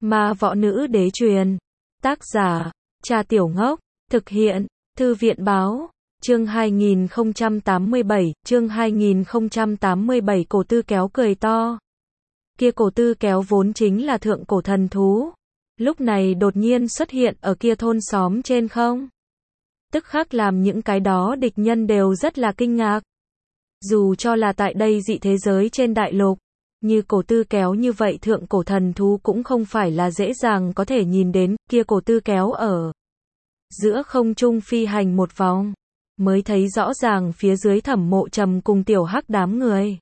Ma Võ Nữ Đế truyền. Tác giả, Cha Tiểu Ngốc. Thực hiện, Thư viện Báo. Chương 2087, chương 2087 Cổ Tư Kéo cười to. Kia Cổ Tư Kéo vốn chính là thượng cổ thần thú. Lúc này đột nhiên xuất hiện ở kia thôn xóm trên không. Tức khắc làm những cái đó địch nhân đều rất là kinh ngạc. Dù cho là tại đây dị thế giới trên đại lục, như Cổ Tư Kéo như vậy thượng cổ thần thú cũng không phải là dễ dàng có thể nhìn đến, kia Cổ Tư Kéo ở giữa không trung phi hành một vòng, mới thấy rõ ràng phía dưới Thẩm Mộ Trầm cùng Tiểu Hắc đám người.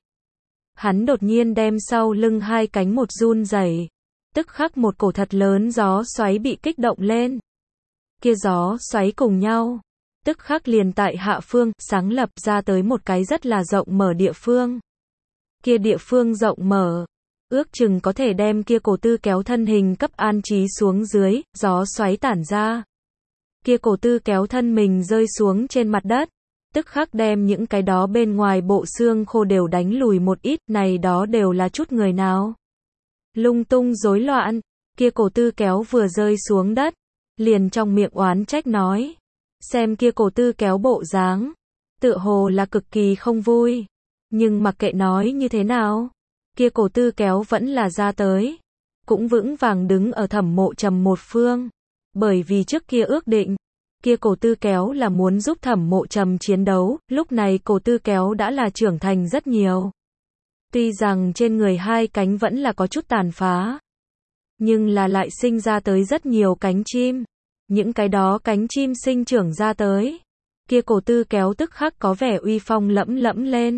Hắn đột nhiên đem sau lưng hai cánh một run rẩy, tức khắc một cổ thật lớn gió xoáy bị kích động lên. Kia gió xoáy cùng nhau, tức khắc liền tại hạ phương, sáng lập ra tới một cái rất là rộng mở địa phương. Kia địa phương rộng mở, ước chừng có thể đem kia Cổ Tư Kéo thân hình cấp an trí xuống dưới, gió xoáy tản ra. Kia Cổ Tư Kéo thân mình rơi xuống trên mặt đất, tức khắc đem những cái đó bên ngoài bộ xương khô đều đánh lùi một ít, này đó đều là chút người nào. Lung tung rối loạn, kia Cổ Tư Kéo vừa rơi xuống đất, liền trong miệng oán trách nói. Xem kia Cổ Tư Kéo bộ dáng, tựa hồ là cực kỳ không vui. Nhưng mặc kệ nói như thế nào, kia Cổ Tư Kéo vẫn là ra tới, cũng vững vàng đứng ở Thẩm Mộ Trầm một phương. Bởi vì trước kia ước định, kia Cổ Tư Kéo là muốn giúp Thẩm Mộ Trầm chiến đấu, lúc này Cổ Tư Kéo đã là trưởng thành rất nhiều. Tuy rằng trên người hai cánh vẫn là có chút tàn phá, nhưng là lại sinh ra tới rất nhiều cánh chim. Những cái đó cánh chim sinh trưởng ra tới, kia Cổ Tư Kéo tức khắc có vẻ uy phong lẫm lẫm lên.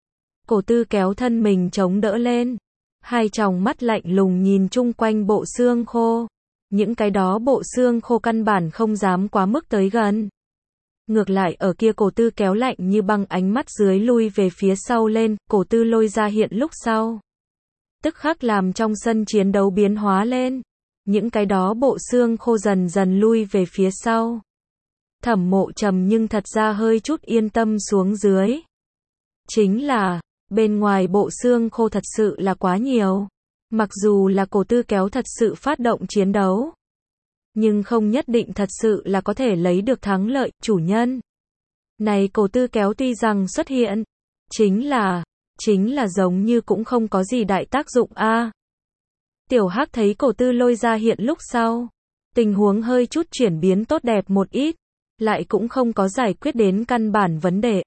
Cổ Tư Kéo thân mình chống đỡ lên, hai tròng mắt lạnh lùng nhìn chung quanh bộ xương khô. Những cái đó bộ xương khô căn bản không dám quá mức tới gần. Ngược lại ở kia Cổ Tư Kéo lạnh như băng ánh mắt dưới lui về phía sau lên, Cổ Tư Lôi ra hiện lúc sau. Tức khắc làm trong sân chiến đấu biến hóa lên. Những cái đó bộ xương khô dần dần lui về phía sau. Thẩm Mộ Trầm nhưng thật ra hơi chút yên tâm xuống dưới. Chính là, bên ngoài bộ xương khô thật sự là quá nhiều. Mặc dù là Cổ Tư Kéo thật sự phát động chiến đấu, nhưng không nhất định thật sự là có thể lấy được thắng lợi, chủ nhân. Này Cổ Tư Kéo tuy rằng xuất hiện, chính là giống như cũng không có gì đại tác dụng a. Tiểu Hắc thấy Cổ Tư Lôi ra hiện lúc sau, tình huống hơi chút chuyển biến tốt đẹp một ít, lại cũng không có giải quyết đến căn bản vấn đề,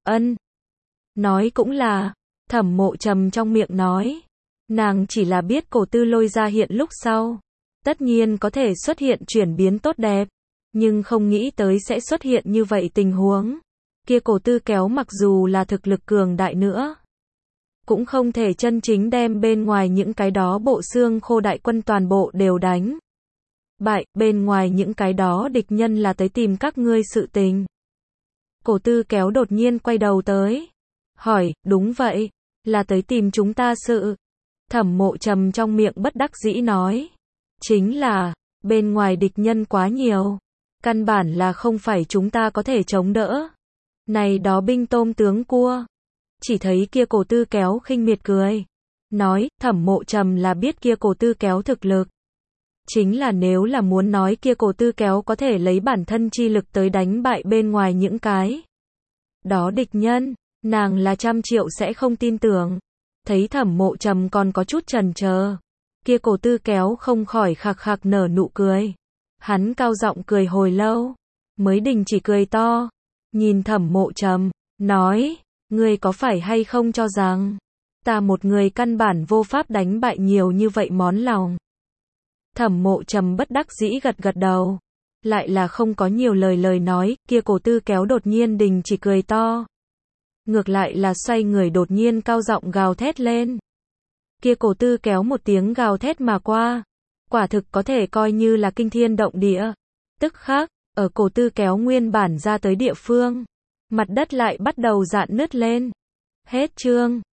nói cũng là, Thẩm Mộ Trầm trong miệng nói. Nàng chỉ là biết Cổ Tư Lôi ra hiện lúc sau, tất nhiên có thể xuất hiện chuyển biến tốt đẹp, nhưng không nghĩ tới sẽ xuất hiện như vậy tình huống. Kia Cổ Tư Kéo mặc dù là thực lực cường đại nữa, cũng không thể chân chính đem bên ngoài những cái đó bộ xương khô đại quân toàn bộ đều đánh bại, bên ngoài những cái đó địch nhân là tới tìm các ngươi sự tình. Cổ Tư Kéo đột nhiên quay đầu tới, hỏi, đúng vậy, là tới tìm chúng ta sự. Thẩm Mộ Trầm trong miệng bất đắc dĩ nói, chính là, bên ngoài địch nhân quá nhiều, căn bản là không phải chúng ta có thể chống đỡ. Này đó binh tôm tướng cua. Chỉ thấy kia Cổ Tư Kéo khinh miệt cười, nói, Thẩm Mộ Trầm là biết kia Cổ Tư Kéo thực lực. Chính là nếu là muốn nói kia Cổ Tư Kéo có thể lấy bản thân chi lực tới đánh bại bên ngoài những cái đó địch nhân, nàng là 100 triệu sẽ không tin tưởng. Thấy Thẩm Mộ Trầm còn có chút chần chờ, kia Cổ Tư Kéo không khỏi khạc khạc nở nụ cười. Hắn cao giọng cười hồi lâu, mới đình chỉ cười to, nhìn Thẩm Mộ Trầm, nói, ngươi có phải hay không cho rằng, ta một người căn bản vô pháp đánh bại nhiều như vậy món lòng. Thẩm Mộ Trầm bất đắc dĩ gật gật đầu, lại là không có nhiều lời nói, kia Cổ Tư Kéo đột nhiên đình chỉ cười to. Ngược lại là xoay người đột nhiên cao giọng gào thét lên. Kia Cổ Tư Kéo một tiếng gào thét mà qua, quả thực có thể coi như là kinh thiên động địa. Tức khắc, ở Cổ Tư Kéo nguyên bản ra tới địa phương, mặt đất lại bắt đầu rạn nứt lên. Hết chương.